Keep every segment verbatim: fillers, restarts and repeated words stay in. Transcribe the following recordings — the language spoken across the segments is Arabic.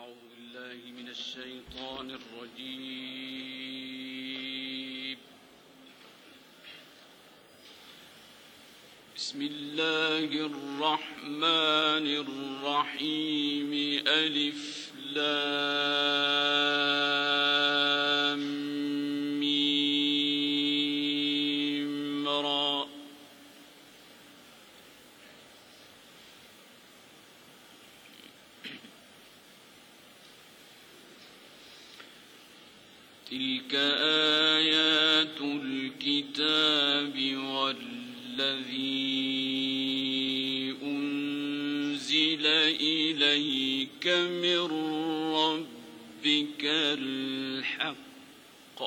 أعوذ بالله من الشيطان الرجيم. بسم الله الرحمن الرحيم. ألف لام ميم را. تلك آيات الكتاب والذي أنزل إليك من ربك الحق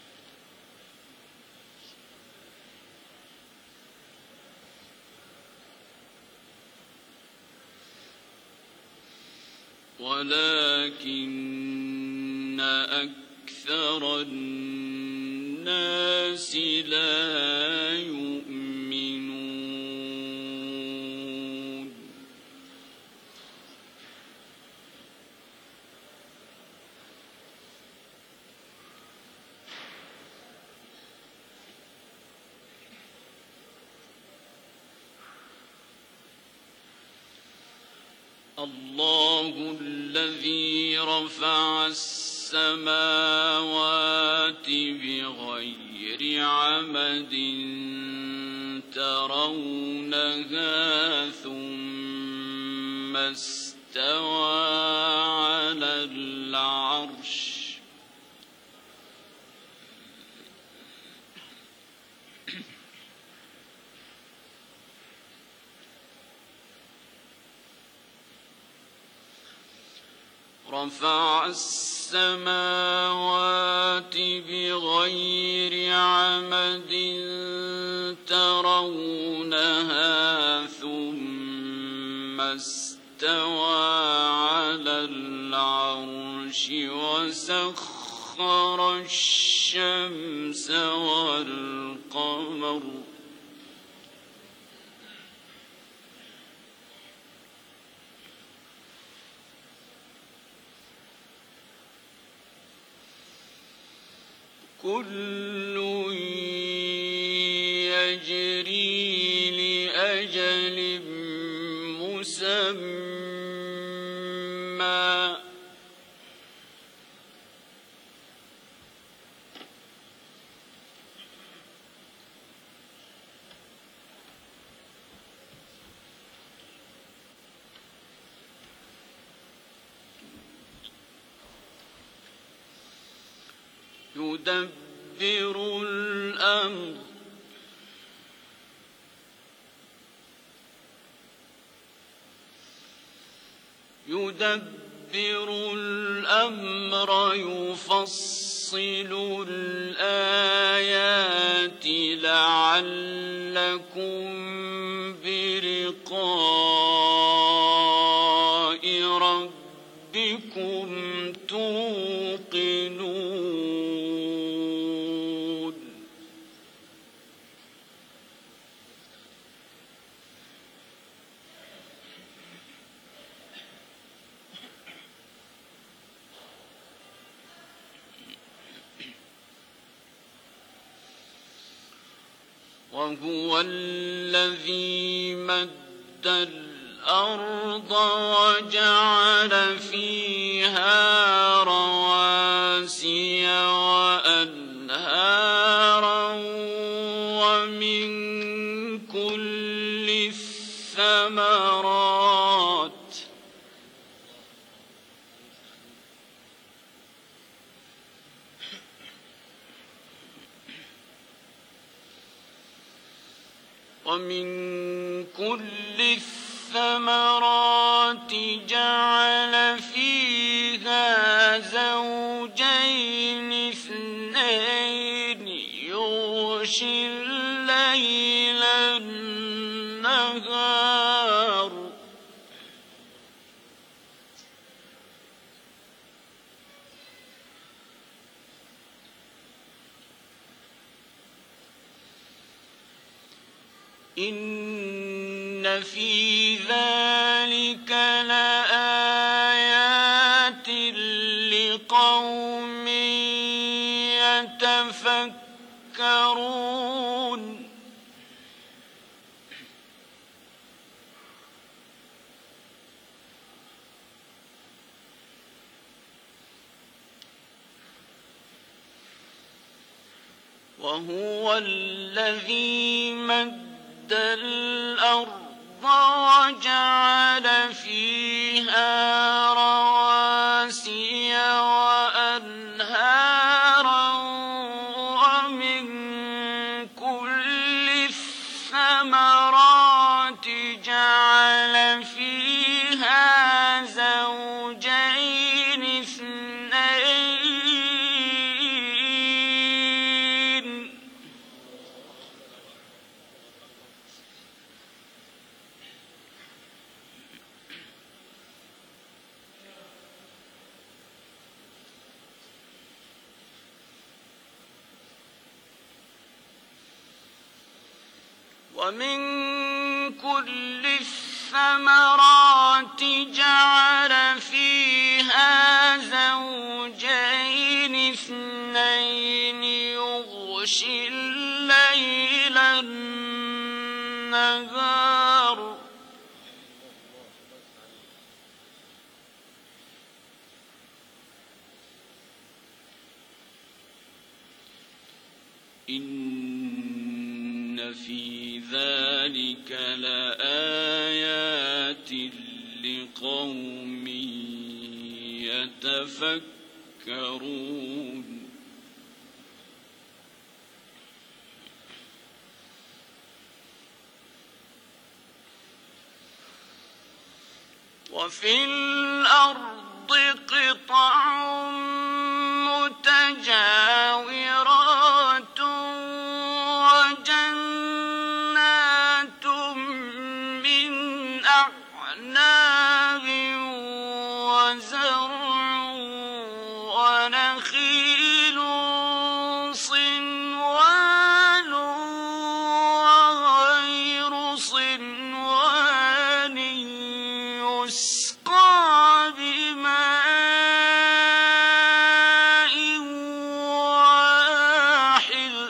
ولكن أكثر الناس لا يؤمنون. الله الذي رفع السماوات بغير عمد ترونها ثم استوى على العرش رفع السماوات بغير عمد ترونها ثم استوى على العرش وسخر الشمس والقمر كل يجري لأجل مسمى يدبر الأمر يدبر الأمر يفصل الآيات لعلكم بلقاء ربكم توقنون. وهو الذي مد الأرض وجعل فيها رواسي وأنهارا ومن كل الثمرات ومن كل الثمرات جعل فيها زوجين اثنين يغشي الليل النهار إن في ذلك لآيات لقوم يتفكرون وهو الذي مد الأرض وجعل فيها رواسي وأنهارا ومن كل الثمرات جعل فيها زوجين اثنين ومن كل الثمرات جعل فيها زوجين اثنين يغشي الليل النهار إن في ذلك لآيات لقوم يتفكرون وفي الأرض قطع متجاورات وجنات من أعناب وزرع ونخيل صنوان وغير صنوان يسقى بماء واحد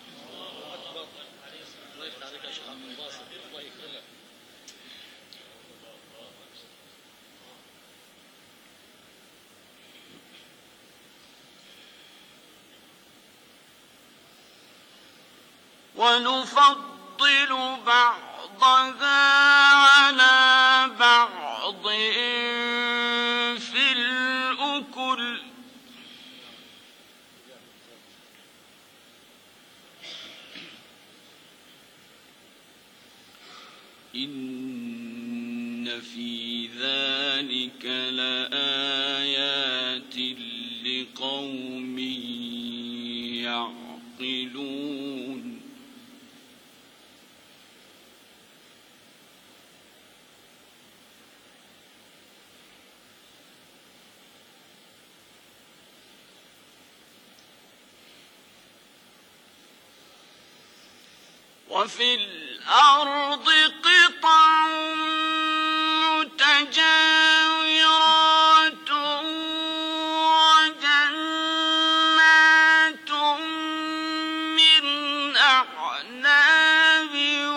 ونفضل بعضها على بعض في الأكل إن في ذلك لآيات لقوم يعقلون وفي الأرض قطع متجاورات وجنات من أعناب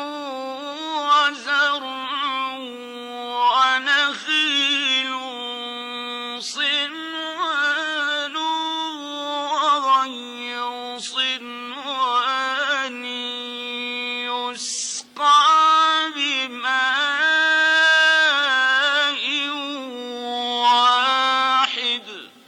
وزرع ونخيل صنوان وغير صنوان يسقى بماء واحد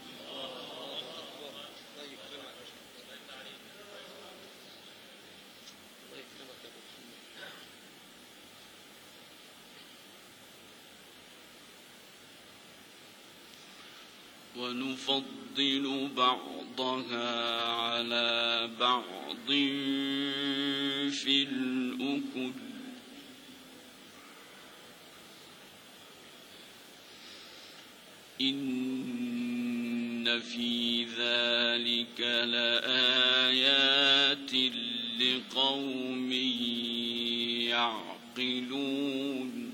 ونفضل بعضها على بعض في الأكل إن في ذلك لآيات لقوم يعقلون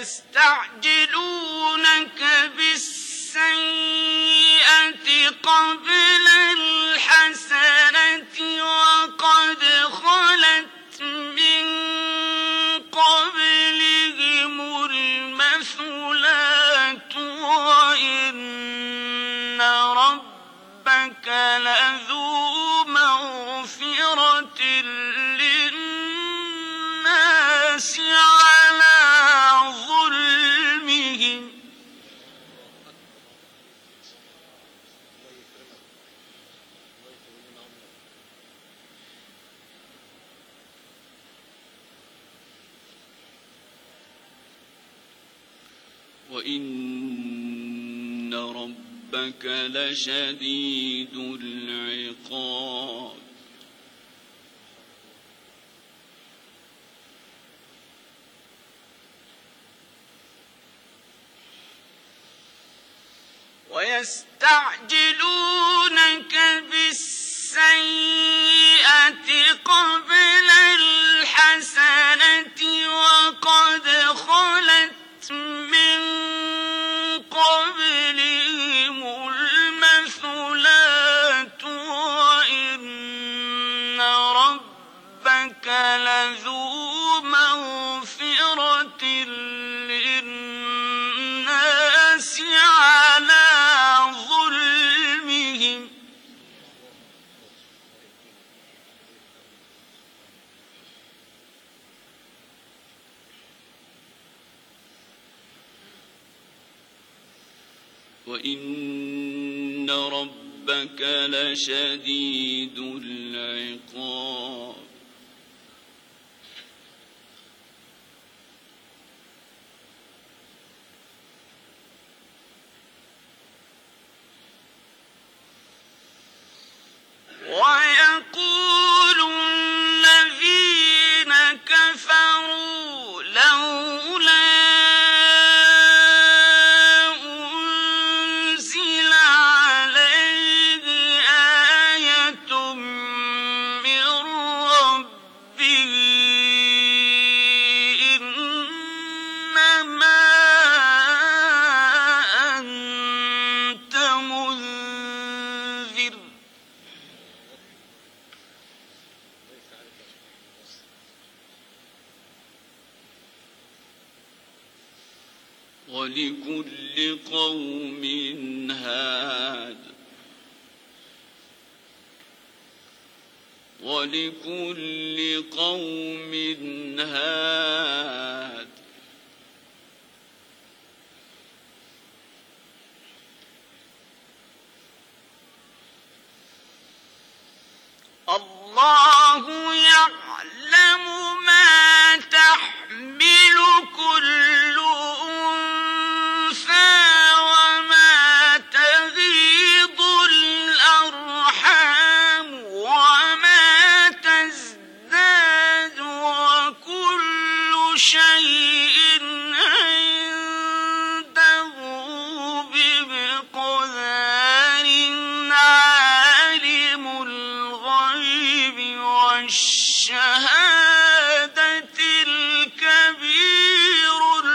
ويستعجلونك بالسيئة قبل الحسنة وقد خلت من قبلهم المثلات وإن ربك لذو مغفرة للناس على ظلمهم وإن ربك لشديد العقاب ويستعجلونك بالسيئة قبل الحسنة وقد خلت من قبلهم المثلات وإن ربك لذو مغفرة للناس على ظلمهم وإن ربك لشديد العقاب ويقول الذين كفروا لولا أنزل عليه آية من ربه إنما أنت منذر ولكل قوم هاد ولكل قوم هاد الله يعلم ما تحمل كل أنثى وما تغيض الأرحام وما تزداد وكل شيء عنده بمقدار عالم الغيب والشهادة الكبير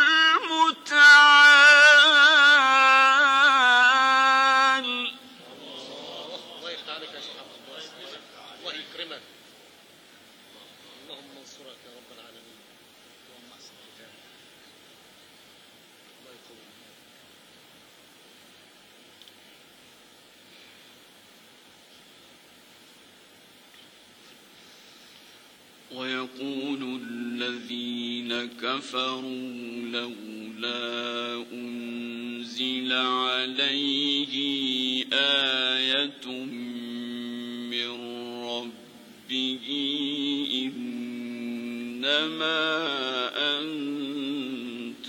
المتعال. الله يفتح عليك يا شيخ عبد الله، الله يكرمك، اللهم انصرك يا رب العالمين، اللهم احسن الختام، الله يقويك. ويقول الذين كفروا لولا أنزل عليه آية من ربه إنما أنت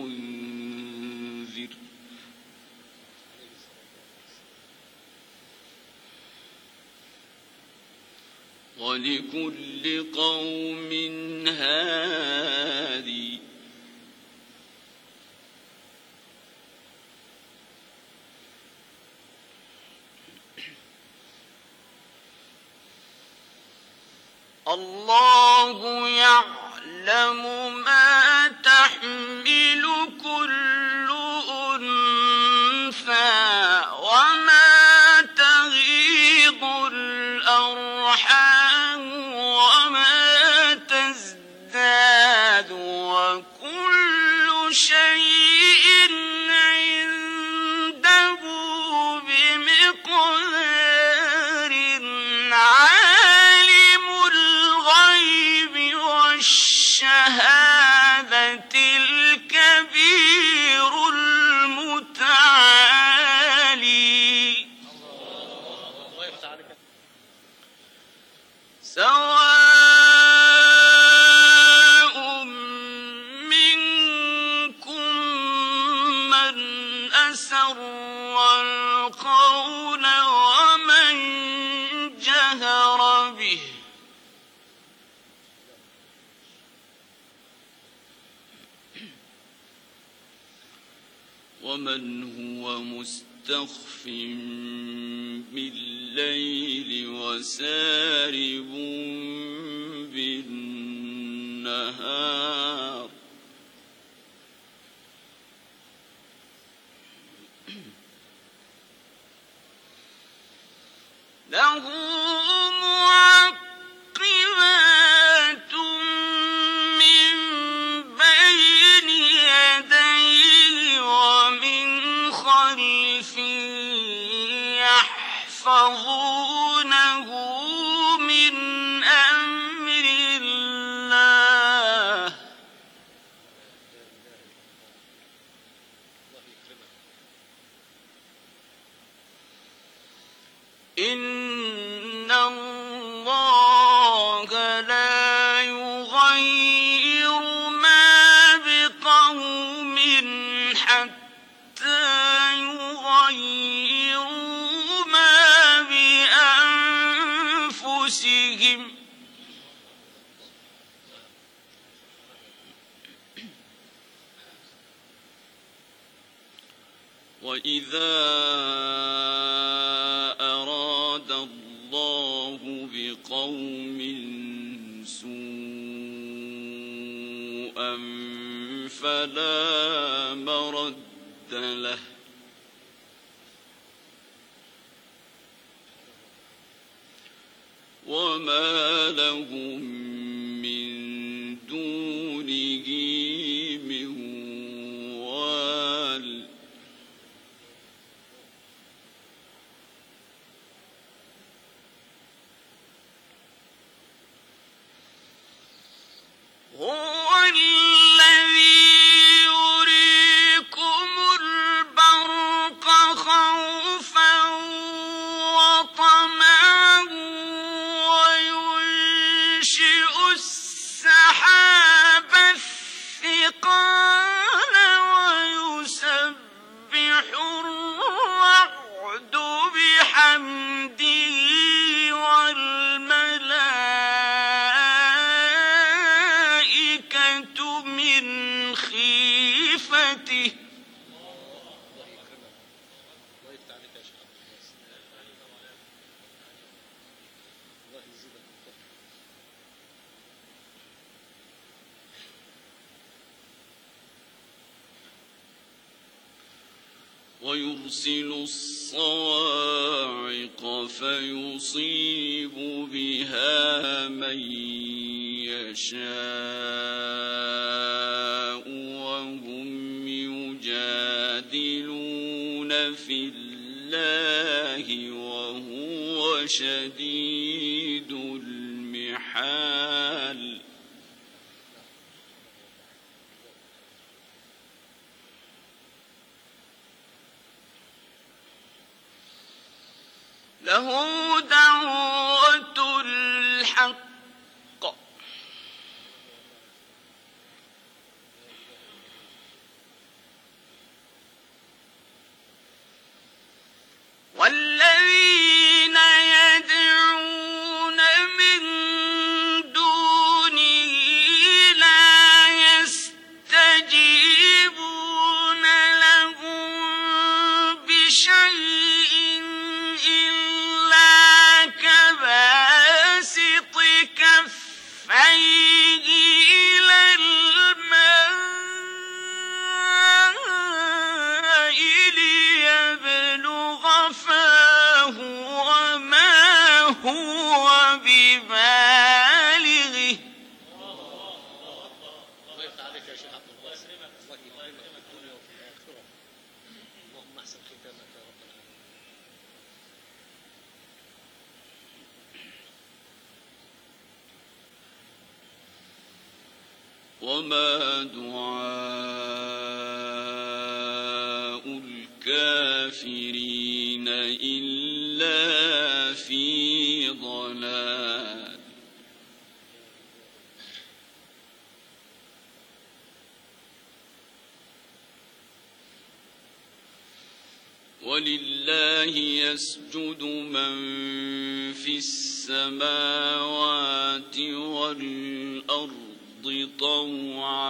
منذر ولكل قوم هادي الله يعلم ما تحمل سواء منكم من أسر القول ومن جهر به ومن هو مستخف بالليل وسارب بالنهار له معقبات من بين يديه ومن خلفه يحفظونه من أمر الله إن الله لا يغير ما بقوم حتى يغيروا ما بأنفسهم وإذا أراد الله بقوم سوءا فلا مرد له وما لهم من دونه من وال هو الذي يريكم البرق خوفا وطمعا وينشئ السحاب الثقال ويسبح الرعد بحمده والملائكة من خيفته الله يفتح عليك يا شيخ عبد الله يزيدك الفضل ويرسل الصواعق فيصيب بها من يشاء وهم يجادلون في الله وهو شديد المحال له دعوة الحق والذين يدعون من دونه لا يستجيبون لهم بشيء إلا كباسط كفيه إلى الماء ليبلغ فاه وما هو ببالغه الله يفتح عليك يا شيخ عبد الله الله يكرمك في الدنيا وفي الآخرة اللهم احسن ختامك يا رب العالمين وما دعاء الكافرين إلا في ضلال لله يسجد من في السماوات والأرض طوعا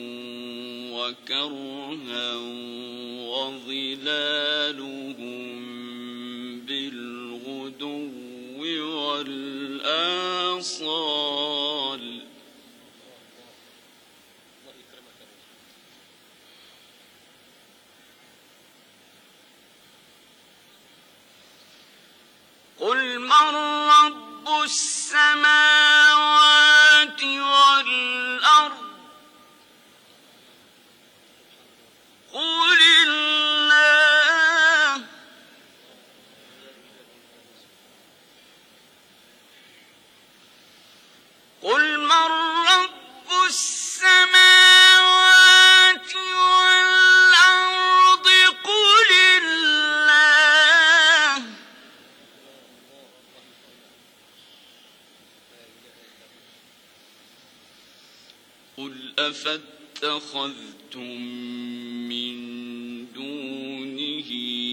وكرها وظلالهم بالغدو والآصال قل من رب السماوات والأرض قل الله قل من رب السماوات والأرض قل الله قل أفاتخذتم من دونه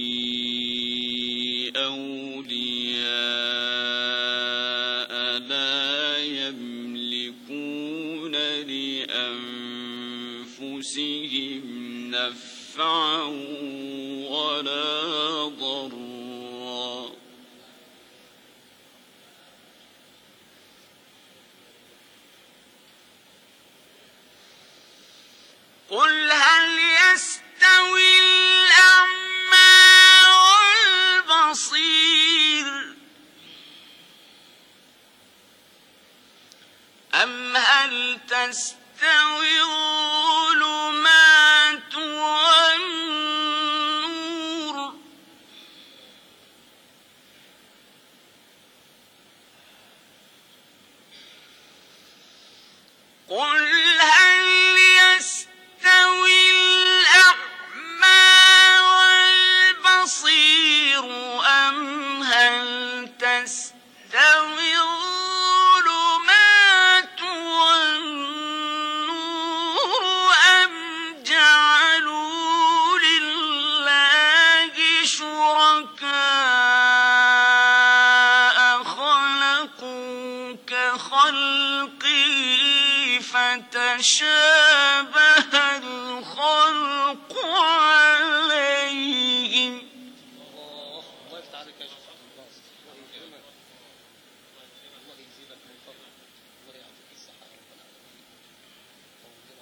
أولياء لا يملكون لأنفسهم نفعا ولا ضرا قل هل يستوي الأعمى والبصير أم هل تستوي الظلمات والنور قل هل يستوي الأعمى والبصير أم هل تستوي الظلمات والنور أم جعلوا لله شركاء خلقوا كخلقه فتشابه الخلق عليهم الله الله يفتح عليك يا شيخ عبد الباسط. الله يكرمك. الله يزيدك من فضلك. الله يعطيك الصحة يا رب العالمين. ويطول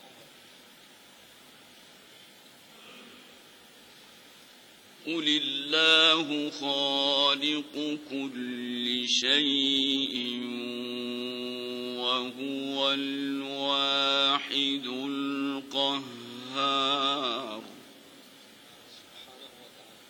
عمرك. قل الله خالق كل شيء وهو الواحد القهار سبحانه وتعالى.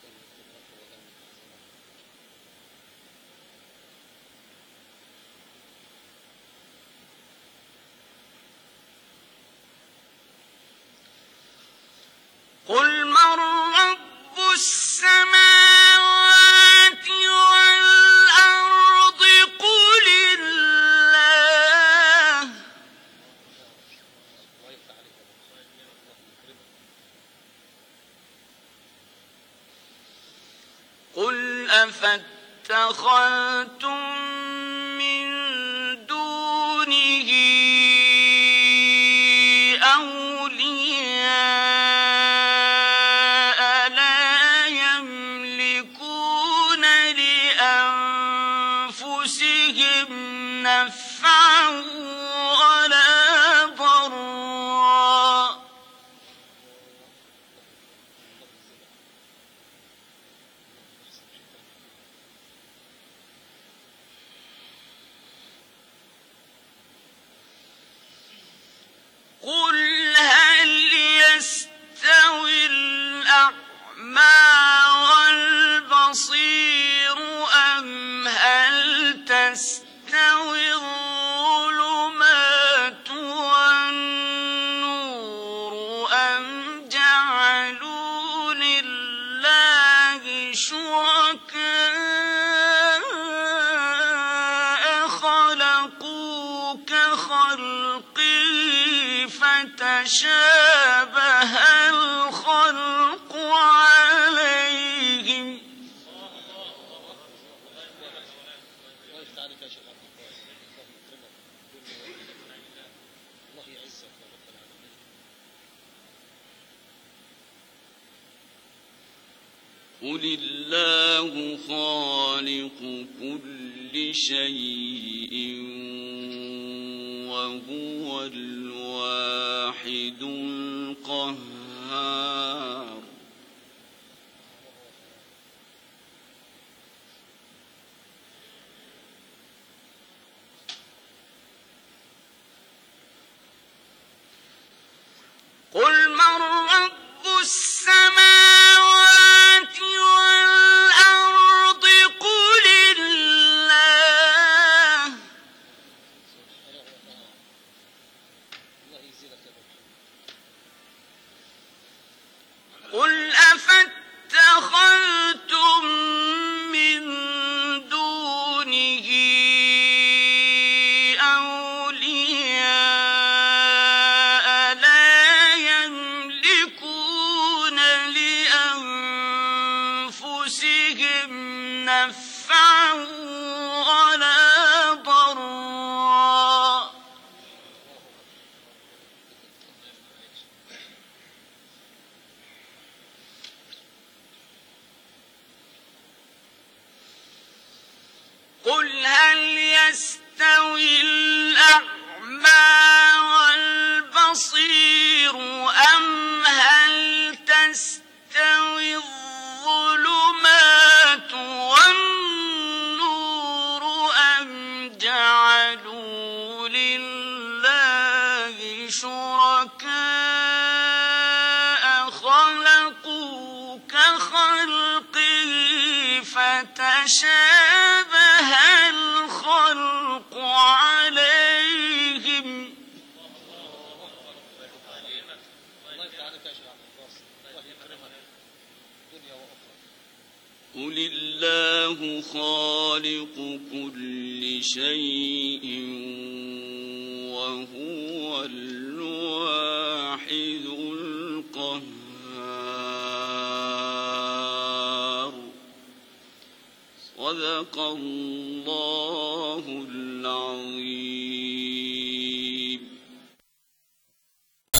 قل من رب السماوات والأرض قل الله الله يفتح عليك يا رب. الله يكرمك. قل أفاتخذتم من دونه أولياء لا يملكون لأنفسهم نفعا ولا ضرا قل هل يستوي الأعمى والبصير أم هل تستوي الظلمات والنور أم جعلوا لله شركاء خلقوا كخلقه فتشابه الخلق عليهم يا شيخ عبد الباسط، الله يكرمك الله يعزك يا رب العالمين. قل الله خالق كل شيء وهو الواحد القهار. قل من رب السماوات والأرض قل الله الله يزيدك يا رب. قل أفاتخذتم من دونه أولياء لا يملكون لأنفسهم نفعا ولا ضرا قل هل يستوي الأعمى والبصير أم هل تستوي الظلمات والنور أم جعلوا لله شركاء خلقوا كخلقه فتشابه الخلق عليهم الله يفتح عليك يا شيخ عبد الباسط، الله يكرمك دنيا وأخرى. قل الله خالق كل شيء وهو الواحد القهار. صدق الله